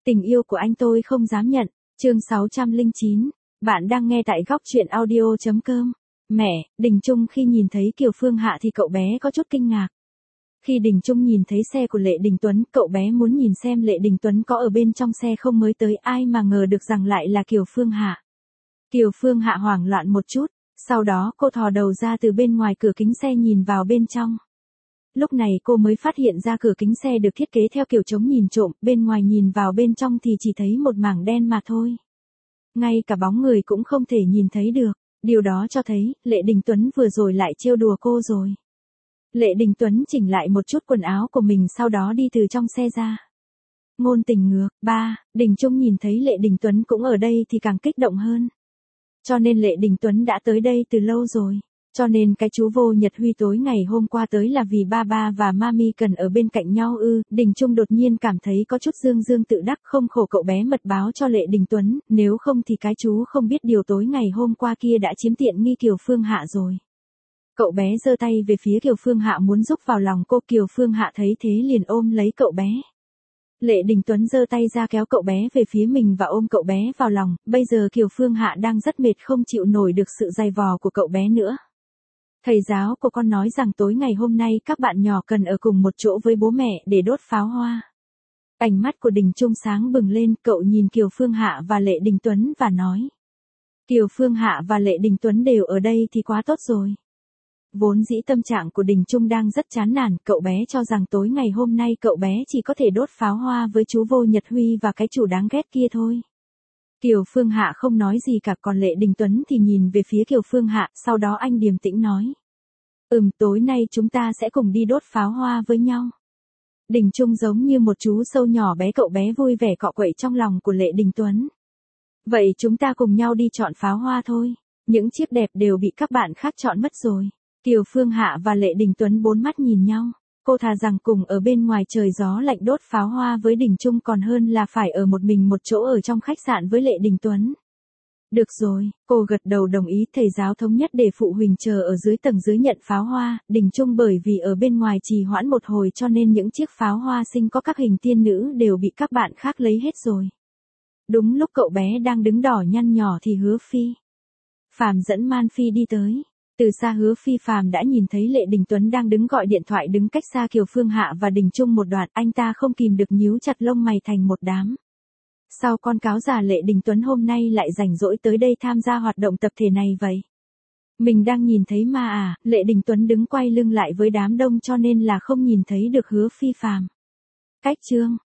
Tình yêu của anh tôi không dám nhận. Chương 609. Bạn đang nghe tại góc truyện audio.com. Mẹ, Đình Trung khi nhìn thấy Kiều Phương Hạ thì cậu bé có chút kinh ngạc. Khi Đình Trung nhìn thấy xe của Lệ Đình Tuấn, cậu bé muốn nhìn xem Lệ Đình Tuấn có ở bên trong xe không mới tới, ai mà ngờ được rằng lại là Kiều Phương Hạ. Kiều Phương Hạ hoảng loạn một chút, sau đó cô thò đầu ra từ bên ngoài cửa kính xe nhìn vào bên trong. Lúc này cô mới phát hiện ra cửa kính xe được thiết kế theo kiểu chống nhìn trộm, bên ngoài nhìn vào bên trong thì chỉ thấy một mảng đen mà thôi. Ngay cả bóng người cũng không thể nhìn thấy được, điều đó cho thấy, Lệ Đình Tuấn vừa rồi lại trêu đùa cô rồi. Lệ Đình Tuấn chỉnh lại một chút quần áo của mình sau đó đi từ trong xe ra. Ngôn tình ngược, Đình Trung nhìn thấy Lệ Đình Tuấn cũng ở đây thì càng kích động hơn. Cho nên Lệ Đình Tuấn đã tới đây từ lâu rồi. Cho nên cái chú Vô Nhật Huy tối ngày hôm qua tới là vì ba và mami cần ở bên cạnh nhau ư. Đình Trung đột nhiên cảm thấy có chút dương tự đắc, không khổ cậu bé mật báo cho Lệ Đình Tuấn, nếu không thì cái chú không biết điều tối ngày hôm qua kia đã chiếm tiện nghi Kiều Phương Hạ rồi. Cậu bé giơ tay về phía Kiều Phương Hạ muốn giúp vào lòng cô. Kiều Phương Hạ thấy thế liền ôm lấy cậu bé. Lệ Đình Tuấn giơ tay ra kéo cậu bé về phía mình và ôm cậu bé vào lòng. Bây giờ Kiều Phương Hạ đang rất mệt, không chịu nổi được sự dày vò của cậu bé nữa. Thầy giáo của con nói rằng tối ngày hôm nay các bạn nhỏ cần ở cùng một chỗ với bố mẹ để đốt pháo hoa. Ánh mắt của Đình Trung sáng bừng lên, cậu nhìn Kiều Phương Hạ và Lệ Đình Tuấn và nói. Kiều Phương Hạ và Lệ Đình Tuấn đều ở đây thì quá tốt rồi. Vốn dĩ tâm trạng của Đình Trung đang rất chán nản, cậu bé cho rằng tối ngày hôm nay cậu bé chỉ có thể đốt pháo hoa với chú Vô Nhật Huy và cái chủ đáng ghét kia thôi. Kiều Phương Hạ không nói gì cả, còn Lệ Đình Tuấn thì nhìn về phía Kiều Phương Hạ, sau đó anh điềm tĩnh nói. Tối nay chúng ta sẽ cùng đi đốt pháo hoa với nhau. Đình Trung giống như một chú sâu nhỏ bé, cậu bé vui vẻ cọ quậy trong lòng của Lệ Đình Tuấn. Vậy chúng ta cùng nhau đi chọn pháo hoa thôi, những chiếc đẹp đều bị các bạn khác chọn mất rồi. Kiều Phương Hạ và Lệ Đình Tuấn bốn mắt nhìn nhau. Cô thà rằng cùng ở bên ngoài trời gió lạnh đốt pháo hoa với Đình Trung còn hơn là phải ở một mình một chỗ ở trong khách sạn với Lệ Đình Tuấn. Được rồi, cô gật đầu đồng ý. Thầy giáo thống nhất để phụ huynh chờ ở dưới tầng dưới nhận pháo hoa. Đình Trung bởi vì ở bên ngoài trì hoãn một hồi cho nên những chiếc pháo hoa xinh có các hình tiên nữ đều bị các bạn khác lấy hết rồi. Đúng lúc cậu bé đang đứng đỏ nhăn nhỏ thì Hứa Phi Phàm dẫn Man Phi đi tới. Từ xa Hứa Phi Phàm đã nhìn thấy Lệ Đình Tuấn đang đứng gọi điện thoại, đứng cách xa Kiều Phương Hạ và Đình Trung một đoạn, anh ta không kìm được nhíu chặt lông mày thành một đám. Sao con cáo già Lệ Đình Tuấn hôm nay lại rảnh rỗi tới đây tham gia hoạt động tập thể này vậy? Mình đang nhìn thấy mà à? Lệ Đình Tuấn đứng quay lưng lại với đám đông cho nên là không nhìn thấy được Hứa Phi Phàm. Cách chương